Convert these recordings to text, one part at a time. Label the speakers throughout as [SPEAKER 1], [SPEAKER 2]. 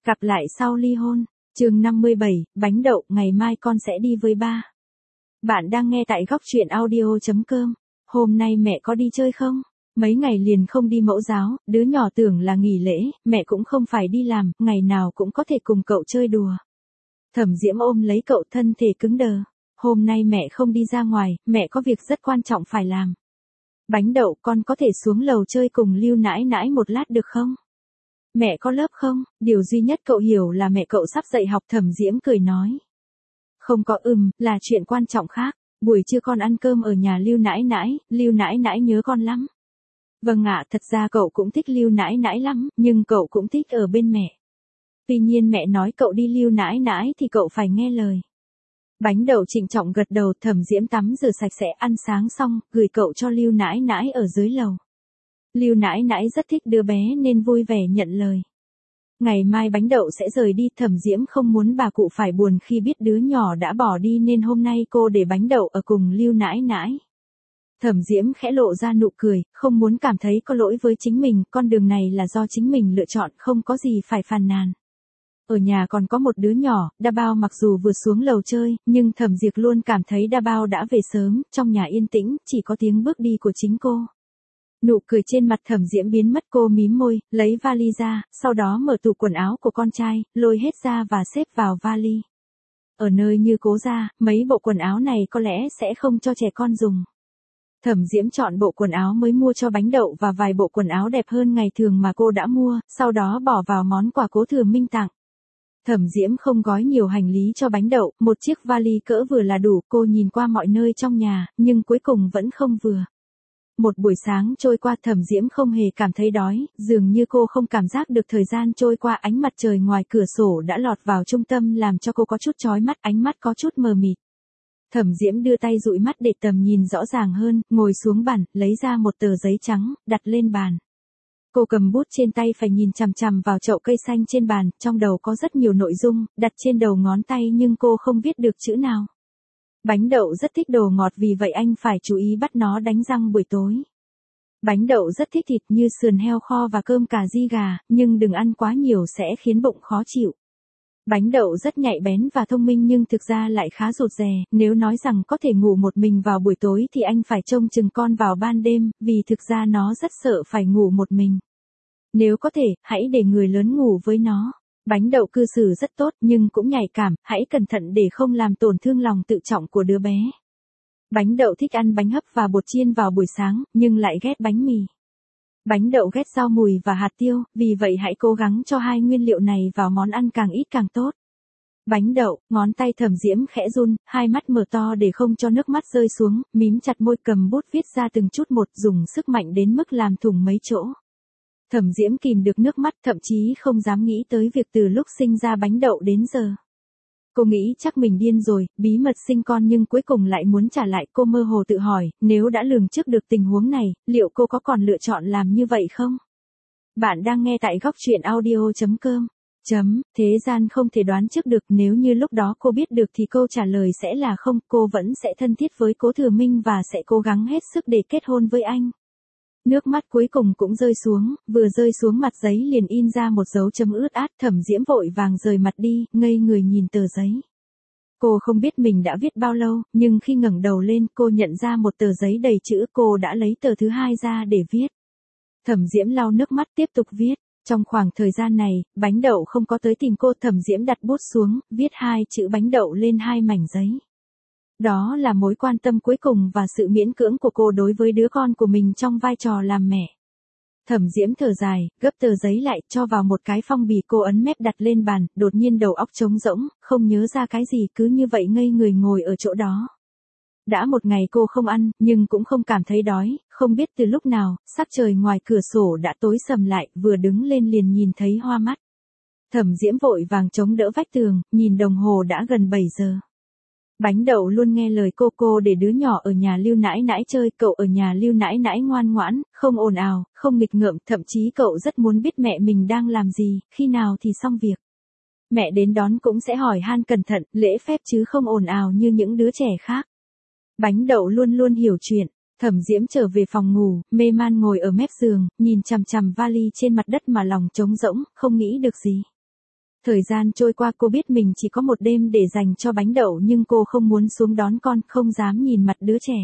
[SPEAKER 1] Cặp lại sau ly hôn. Chương 57, bánh đậu, ngày mai con sẽ đi với ba. Bạn đang nghe tại góc truyện audio.com. Hôm nay mẹ có đi chơi không? Mấy ngày liền không đi mẫu giáo, đứa nhỏ tưởng là nghỉ lễ, mẹ cũng không phải đi làm, ngày nào cũng có thể cùng cậu chơi đùa. Thẩm Diễm ôm lấy cậu, thân thể cứng đờ. Hôm nay mẹ không đi ra ngoài, mẹ có việc rất quan trọng phải làm. Bánh đậu, con có thể xuống lầu chơi cùng Lưu nãi nãi một lát được không? Mẹ có lớp không? Điều duy nhất cậu hiểu là mẹ cậu sắp dạy học. Thẩm Diễm cười nói. Không có, là chuyện quan trọng khác. Buổi trưa con ăn cơm ở nhà Lưu nãi nãi nhớ con lắm. Vâng ạ, thật ra cậu cũng thích Lưu nãi nãi lắm, nhưng cậu cũng thích ở bên mẹ. Tuy nhiên mẹ nói cậu đi Lưu nãi nãi thì cậu phải nghe lời. Bánh đậu trịnh trọng gật đầu. Thẩm Diễm tắm rửa sạch sẽ, ăn sáng xong, gửi cậu cho Lưu nãi nãi ở dưới lầu. Lưu nãi nãi rất thích đứa bé nên vui vẻ nhận lời. Ngày mai bánh đậu sẽ rời đi. Thẩm Diễm không muốn bà cụ phải buồn khi biết đứa nhỏ đã bỏ đi nên hôm nay cô để bánh đậu ở cùng Lưu nãi nãi. Thẩm Diễm khẽ lộ ra nụ cười, không muốn cảm thấy có lỗi với chính mình, con đường này là do chính mình lựa chọn, không có gì phải phàn nàn. Ở nhà còn có một đứa nhỏ, Đa Bao mặc dù vừa xuống lầu chơi, nhưng Thẩm Diệp luôn cảm thấy Đa Bao đã về sớm, trong nhà yên tĩnh, chỉ có tiếng bước đi của chính cô. Nụ cười trên mặt Thẩm Diễm biến mất, cô mím môi, lấy vali ra, sau đó mở tủ quần áo của con trai, lôi hết ra và xếp vào vali. Ở nơi như Cố gia, mấy bộ quần áo này có lẽ sẽ không cho trẻ con dùng. Thẩm Diễm chọn bộ quần áo mới mua cho bánh đậu và vài bộ quần áo đẹp hơn ngày thường mà cô đã mua, sau đó bỏ vào món quà Cố Thừa Minh tặng. Thẩm Diễm không gói nhiều hành lý cho bánh đậu, một chiếc vali cỡ vừa là đủ. Cô nhìn qua mọi nơi trong nhà, nhưng cuối cùng vẫn không vừa. Một buổi sáng trôi qua, Thẩm Diễm không hề cảm thấy đói, dường như cô không cảm giác được thời gian trôi qua. Ánh mặt trời ngoài cửa sổ đã lọt vào trung tâm làm cho cô có chút chói mắt, ánh mắt có chút mờ mịt. Thẩm Diễm đưa tay dụi mắt để tầm nhìn rõ ràng hơn, ngồi xuống bàn, lấy ra một tờ giấy trắng, đặt lên bàn. Cô cầm bút trên tay phải nhìn chằm chằm vào chậu cây xanh trên bàn, trong đầu có rất nhiều nội dung, đặt trên đầu ngón tay nhưng cô không viết được chữ nào. Bánh đậu rất thích đồ ngọt vì vậy anh phải chú ý bắt nó đánh răng buổi tối. Bánh đậu rất thích thịt như sườn heo kho và cơm cà ri gà, nhưng đừng ăn quá nhiều sẽ khiến bụng khó chịu. Bánh đậu rất nhạy bén và thông minh nhưng thực ra lại khá rụt rè, nếu nói rằng có thể ngủ một mình vào buổi tối thì anh phải trông chừng con vào ban đêm, vì thực ra nó rất sợ phải ngủ một mình. Nếu có thể, hãy để người lớn ngủ với nó. Bánh đậu cư xử rất tốt nhưng cũng nhạy cảm, hãy cẩn thận để không làm tổn thương lòng tự trọng của đứa bé. Bánh đậu thích ăn bánh hấp và bột chiên vào buổi sáng, nhưng lại ghét bánh mì. Bánh đậu ghét rau mùi và hạt tiêu, vì vậy hãy cố gắng cho hai nguyên liệu này vào món ăn càng ít càng tốt. Bánh đậu, ngón tay Thẩm Diễm khẽ run, hai mắt mở to để không cho nước mắt rơi xuống, mím chặt môi, cầm bút viết ra từng chút một, dùng sức mạnh đến mức làm thủng mấy chỗ. Thẩm Diễm kìm được nước mắt, thậm chí không dám nghĩ tới việc từ lúc sinh ra bánh đậu đến giờ. Cô nghĩ chắc mình điên rồi, bí mật sinh con nhưng cuối cùng lại muốn trả lại. Cô mơ hồ tự hỏi, nếu đã lường trước được tình huống này, liệu cô có còn lựa chọn làm như vậy không? Bạn đang nghe tại góc truyện audio.com. Thế gian không thể đoán trước được, nếu như lúc đó cô biết được thì câu trả lời sẽ là không, cô vẫn sẽ thân thiết với Cố Thừa Minh và sẽ cố gắng hết sức để kết hôn với anh. Nước mắt cuối cùng cũng rơi xuống, vừa rơi xuống mặt giấy liền in ra một dấu chấm ướt át. Thẩm Diễm vội vàng rời mặt đi, ngây người nhìn tờ giấy. Cô không biết mình đã viết bao lâu, nhưng khi ngẩng đầu lên cô nhận ra một tờ giấy đầy chữ. Cô đã lấy tờ thứ hai ra để viết. Thẩm Diễm lau nước mắt tiếp tục viết. Trong khoảng thời gian này, bánh đậu không có tới tìm cô. Thẩm Diễm đặt bút xuống, viết hai chữ bánh đậu lên hai mảnh giấy. Đó là mối quan tâm cuối cùng và sự miễn cưỡng của cô đối với đứa con của mình trong vai trò làm mẹ. Thẩm Diễm thở dài, gấp tờ giấy lại, cho vào một cái phong bì. Cô ấn mép đặt lên bàn, đột nhiên đầu óc trống rỗng, không nhớ ra cái gì, cứ như vậy ngây người ngồi ở chỗ đó. Đã một ngày cô không ăn, nhưng cũng không cảm thấy đói, không biết từ lúc nào, sắc trời ngoài cửa sổ đã tối sầm lại, vừa đứng lên liền nhìn thấy hoa mắt. Thẩm Diễm vội vàng chống đỡ vách tường, nhìn đồng hồ đã gần 7 giờ. Bánh đậu luôn nghe lời cô để đứa nhỏ ở nhà Lưu nãi nãi chơi, cậu ở nhà Lưu nãi nãi ngoan ngoãn, không ồn ào, không nghịch ngợm, thậm chí cậu rất muốn biết mẹ mình đang làm gì, khi nào thì xong việc. Mẹ đến đón cũng sẽ hỏi han cẩn thận, lễ phép chứ không ồn ào như những đứa trẻ khác. Bánh đậu luôn luôn hiểu chuyện. Thẩm Diễm trở về phòng ngủ, mê man ngồi ở mép giường, nhìn chằm chằm vali trên mặt đất mà lòng trống rỗng, không nghĩ được gì. Thời gian trôi qua cô biết mình chỉ có một đêm để dành cho bánh đậu nhưng cô không muốn xuống đón con, không dám nhìn mặt đứa trẻ.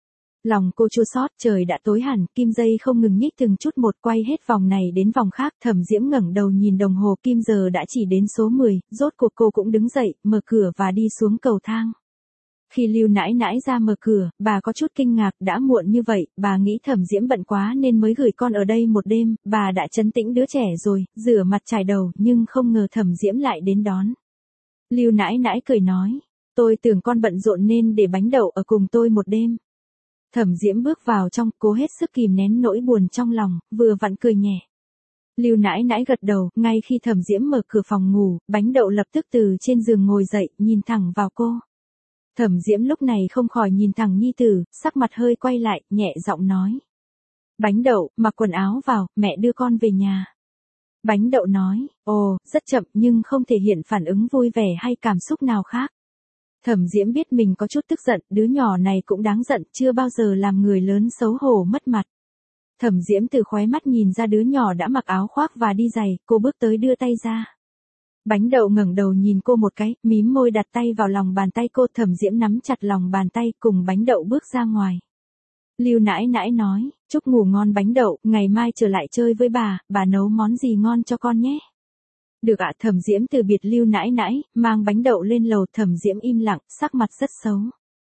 [SPEAKER 1] Lòng cô chua xót, trời đã tối hẳn, kim dây không ngừng nhích từng chút một quay hết vòng này đến vòng khác. Thẩm Diễm ngẩng đầu nhìn đồng hồ, kim giờ đã chỉ đến số 10, rốt cuộc cô cũng đứng dậy, mở cửa và đi xuống cầu thang. Khi Lưu nãi nãi ra mở cửa, bà có chút kinh ngạc, đã muộn như vậy, bà nghĩ Thẩm Diễm bận quá nên mới gửi con ở đây một đêm, bà đã trấn tĩnh đứa trẻ rồi, rửa mặt chải đầu, nhưng không ngờ Thẩm Diễm lại đến đón. Lưu nãi nãi cười nói, tôi tưởng con bận rộn nên để bánh đậu ở cùng tôi một đêm. Thẩm Diễm bước vào trong, cố hết sức kìm nén nỗi buồn trong lòng, vừa vặn cười nhẹ. Lưu nãi nãi gật đầu, ngay khi Thẩm Diễm mở cửa phòng ngủ, bánh đậu lập tức từ trên giường ngồi dậy, nhìn thẳng vào cô. Thẩm Diễm lúc này không khỏi nhìn thẳng nhi tử, sắc mặt hơi quay lại, nhẹ giọng nói. Bánh đậu, mặc quần áo vào, mẹ đưa con về nhà. Bánh đậu nói, ồ, rất chậm nhưng không thể hiện phản ứng vui vẻ hay cảm xúc nào khác. Thẩm Diễm biết mình có chút tức giận, đứa nhỏ này cũng đáng giận, chưa bao giờ làm người lớn xấu hổ mất mặt. Thẩm Diễm từ khóe mắt nhìn ra đứa nhỏ đã mặc áo khoác và đi giày, cô bước tới đưa tay ra. Bánh đậu ngẩng đầu nhìn cô một cái, mím môi đặt tay vào lòng bàn tay cô. Thẩm Diễm nắm chặt lòng bàn tay, cùng bánh đậu bước ra ngoài. Lưu nãi nãi nói, chúc ngủ ngon bánh đậu, ngày mai trở lại chơi với bà nấu món gì ngon cho con nhé. Được ạ. Thẩm Diễm từ biệt Lưu nãi nãi, mang bánh đậu lên lầu. Thẩm Diễm im lặng, sắc mặt rất xấu.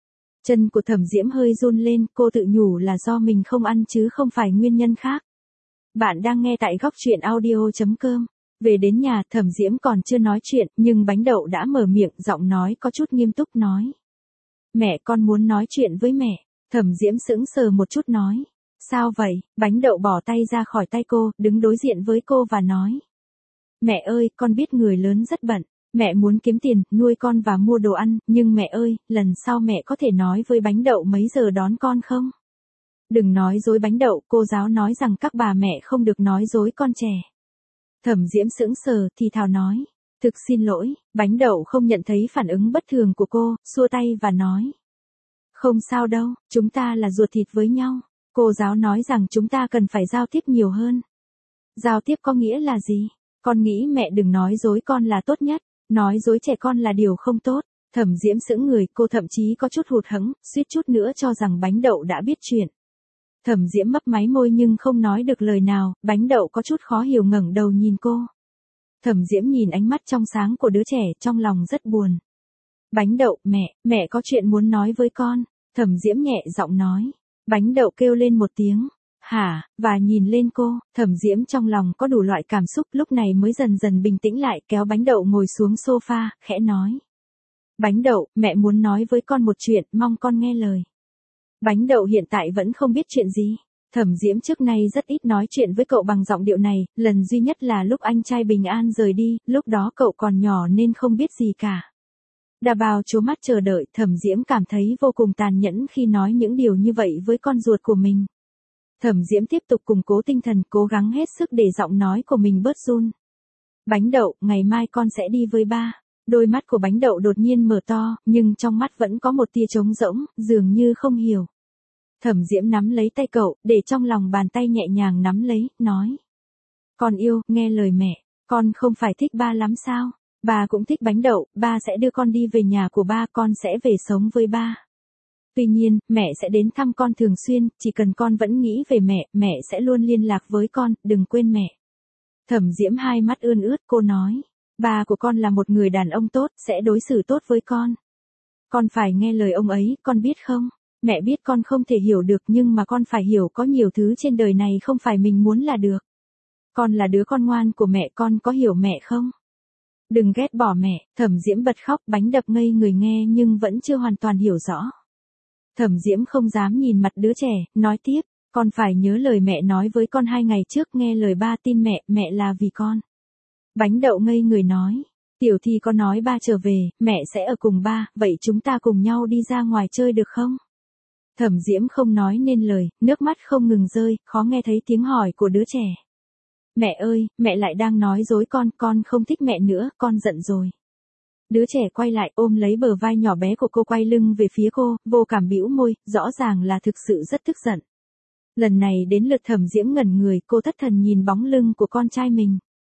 [SPEAKER 1] Chân của Thẩm Diễm hơi run lên, cô tự nhủ là do mình không ăn chứ không phải nguyên nhân khác. Bạn đang nghe tại góc truyện audio.com. Về đến nhà, Thẩm Diễm còn chưa nói chuyện, nhưng bánh đậu đã mở miệng, giọng nói có chút nghiêm túc nói. Mẹ, con muốn nói chuyện với mẹ. Thẩm Diễm sững sờ một chút nói. Sao vậy? Bánh đậu bỏ tay ra khỏi tay cô, đứng đối diện với cô và nói. Mẹ ơi, con biết người lớn rất bận. Mẹ muốn kiếm tiền, nuôi con và mua đồ ăn, nhưng mẹ ơi, lần sau mẹ có thể nói với bánh đậu mấy giờ đón con không? Đừng nói dối bánh đậu, cô giáo nói rằng các bà mẹ không được nói dối con trẻ. Thẩm Diễm sững sờ, thì thào nói. Thực xin lỗi, bánh đậu không nhận thấy phản ứng bất thường của cô, xua tay và nói. Không sao đâu, chúng ta là ruột thịt với nhau. Cô giáo nói rằng chúng ta cần phải giao tiếp nhiều hơn. Giao tiếp có nghĩa là gì? Con nghĩ mẹ đừng nói dối con là tốt nhất. Nói dối trẻ con là điều không tốt. Thẩm Diễm sững người, cô thậm chí có chút hụt hẫng, suýt chút nữa cho rằng bánh đậu đã biết chuyện. Thẩm Diễm mấp máy môi nhưng không nói được lời nào, bánh đậu có chút khó hiểu ngẩng đầu nhìn cô. Thẩm Diễm nhìn ánh mắt trong sáng của đứa trẻ, trong lòng rất buồn. Bánh đậu, mẹ có chuyện muốn nói với con. Thẩm Diễm nhẹ giọng nói. Bánh đậu kêu lên một tiếng. Hả, và nhìn lên cô, Thẩm Diễm trong lòng có đủ loại cảm xúc, lúc này mới dần dần bình tĩnh lại, kéo bánh đậu ngồi xuống sofa, khẽ nói. Bánh đậu, mẹ muốn nói với con một chuyện, mong con nghe lời. Bánh đậu hiện tại vẫn không biết chuyện gì. Thẩm Diễm trước nay rất ít nói chuyện với cậu bằng giọng điệu này, lần duy nhất là lúc anh trai Bình An rời đi, lúc đó cậu còn nhỏ nên không biết gì cả. Đà Bào trố mắt chờ đợi, Thẩm Diễm cảm thấy vô cùng tàn nhẫn khi nói những điều như vậy với con ruột của mình. Thẩm Diễm tiếp tục củng cố tinh thần, cố gắng hết sức để giọng nói của mình bớt run. Bánh đậu, ngày mai con sẽ đi với ba. Đôi mắt của bánh đậu đột nhiên mở to, nhưng trong mắt vẫn có một tia trống rỗng, dường như không hiểu. Thẩm Diễm nắm lấy tay cậu, để trong lòng bàn tay nhẹ nhàng nắm lấy, nói. Con yêu, nghe lời mẹ, con không phải thích ba lắm sao? Ba cũng thích bánh đậu, ba sẽ đưa con đi về nhà của ba, con sẽ về sống với ba. Tuy nhiên, mẹ sẽ đến thăm con thường xuyên, chỉ cần con vẫn nghĩ về mẹ sẽ luôn liên lạc với con, đừng quên mẹ. Thẩm Diễm hai mắt ươn ướt, cô nói. Ba của con là một người đàn ông tốt, sẽ đối xử tốt với con. Con phải nghe lời ông ấy, con biết không? Mẹ biết con không thể hiểu được nhưng mà con phải hiểu có nhiều thứ trên đời này không phải mình muốn là được. Con là đứa con ngoan của mẹ, con có hiểu mẹ không? Đừng ghét bỏ mẹ. Thẩm Diễm bật khóc, bánh đập ngây người nghe nhưng vẫn chưa hoàn toàn hiểu rõ. Thẩm Diễm không dám nhìn mặt đứa trẻ, nói tiếp, con phải nhớ lời mẹ nói với con 2 ngày trước, nghe lời ba, tin mẹ là vì con. Bánh đậu ngây người nói, Tiểu Thi có nói ba trở về, mẹ sẽ ở cùng ba, vậy chúng ta cùng nhau đi ra ngoài chơi được không? Thẩm Diễm không nói nên lời, nước mắt không ngừng rơi, khó nghe thấy tiếng hỏi của đứa trẻ. Mẹ ơi, mẹ lại đang nói dối con không thích mẹ nữa, con giận rồi. Đứa trẻ quay lại ôm lấy bờ vai nhỏ bé của cô, quay lưng về phía cô, vô cảm bĩu môi, rõ ràng là thực sự rất tức giận. Lần này đến lượt Thẩm Diễm ngẩn người, cô thất thần nhìn bóng lưng của con trai mình.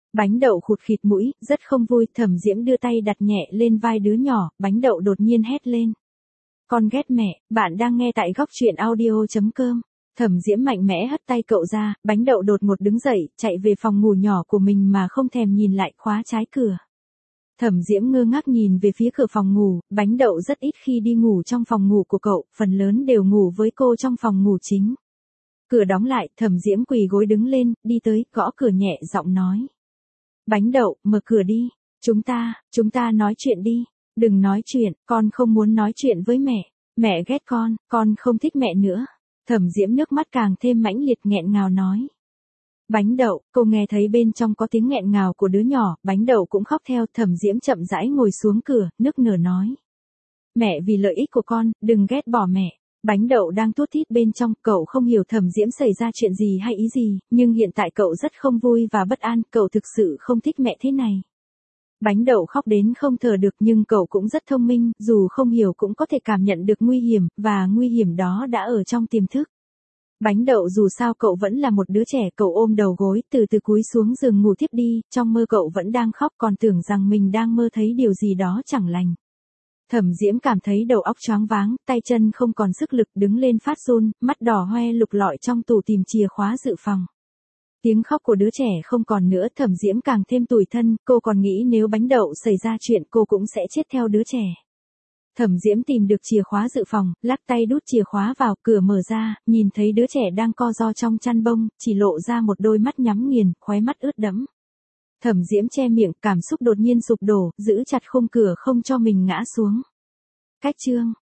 [SPEAKER 1] Bánh đậu khụt khịt mũi, rất không vui, Thẩm Diễm đưa tay đặt nhẹ lên vai đứa nhỏ, bánh đậu đột nhiên hét lên. Con ghét mẹ, bạn đang nghe tại góc truyện audio.com. Thẩm Diễm mạnh mẽ hất tay cậu ra, bánh đậu đột ngột đứng dậy, chạy về phòng ngủ nhỏ của mình mà không thèm nhìn lại, khóa trái cửa. Thẩm Diễm ngơ ngác nhìn về phía cửa phòng ngủ, bánh đậu rất ít khi đi ngủ trong phòng ngủ của cậu, phần lớn đều ngủ với cô trong phòng ngủ chính. Cửa đóng lại, Thẩm Diễm quỳ gối đứng lên, đi tới, gõ cửa nhẹ giọng nói. Bánh đậu, mở cửa đi. Chúng ta nói chuyện đi. Đừng nói chuyện, con không muốn nói chuyện với mẹ. Mẹ ghét con không thích mẹ nữa. Thẩm Diễm nước mắt càng thêm mãnh liệt nghẹn ngào nói. Bánh đậu, cô nghe thấy bên trong có tiếng nghẹn ngào của đứa nhỏ, bánh đậu cũng khóc theo, Thẩm Diễm chậm rãi ngồi xuống cửa, nức nở nói. Mẹ vì lợi ích của con, đừng ghét bỏ mẹ. Bánh đậu đang thút thít bên trong, cậu không hiểu Thẩm Diễm xảy ra chuyện gì hay ý gì, nhưng hiện tại cậu rất không vui và bất an, cậu thực sự không thích mẹ thế này. Bánh đậu khóc đến không thở được nhưng cậu cũng rất thông minh, dù không hiểu cũng có thể cảm nhận được nguy hiểm, và nguy hiểm đó đã ở trong tiềm thức. Bánh đậu dù sao cậu vẫn là một đứa trẻ, cậu ôm đầu gối, từ từ cúi xuống giường ngủ thiếp đi, trong mơ cậu vẫn đang khóc còn tưởng rằng mình đang mơ thấy điều gì đó chẳng lành. Thẩm Diễm cảm thấy đầu óc choáng váng, tay chân không còn sức lực, đứng lên phát run, mắt đỏ hoe lục lọi trong tủ tìm chìa khóa dự phòng. Tiếng khóc của đứa trẻ không còn nữa, Thẩm Diễm càng thêm tủi thân, cô còn nghĩ nếu bánh đậu xảy ra chuyện cô cũng sẽ chết theo đứa trẻ. Thẩm Diễm tìm được chìa khóa dự phòng, lắc tay đút chìa khóa vào, cửa mở ra, nhìn thấy đứa trẻ đang co ro trong chăn bông, chỉ lộ ra một đôi mắt nhắm nghiền, khóe mắt ướt đẫm. Thẩm Diễm che miệng, cảm xúc đột nhiên sụp đổ, giữ chặt khung cửa không cho mình ngã xuống. Cách chương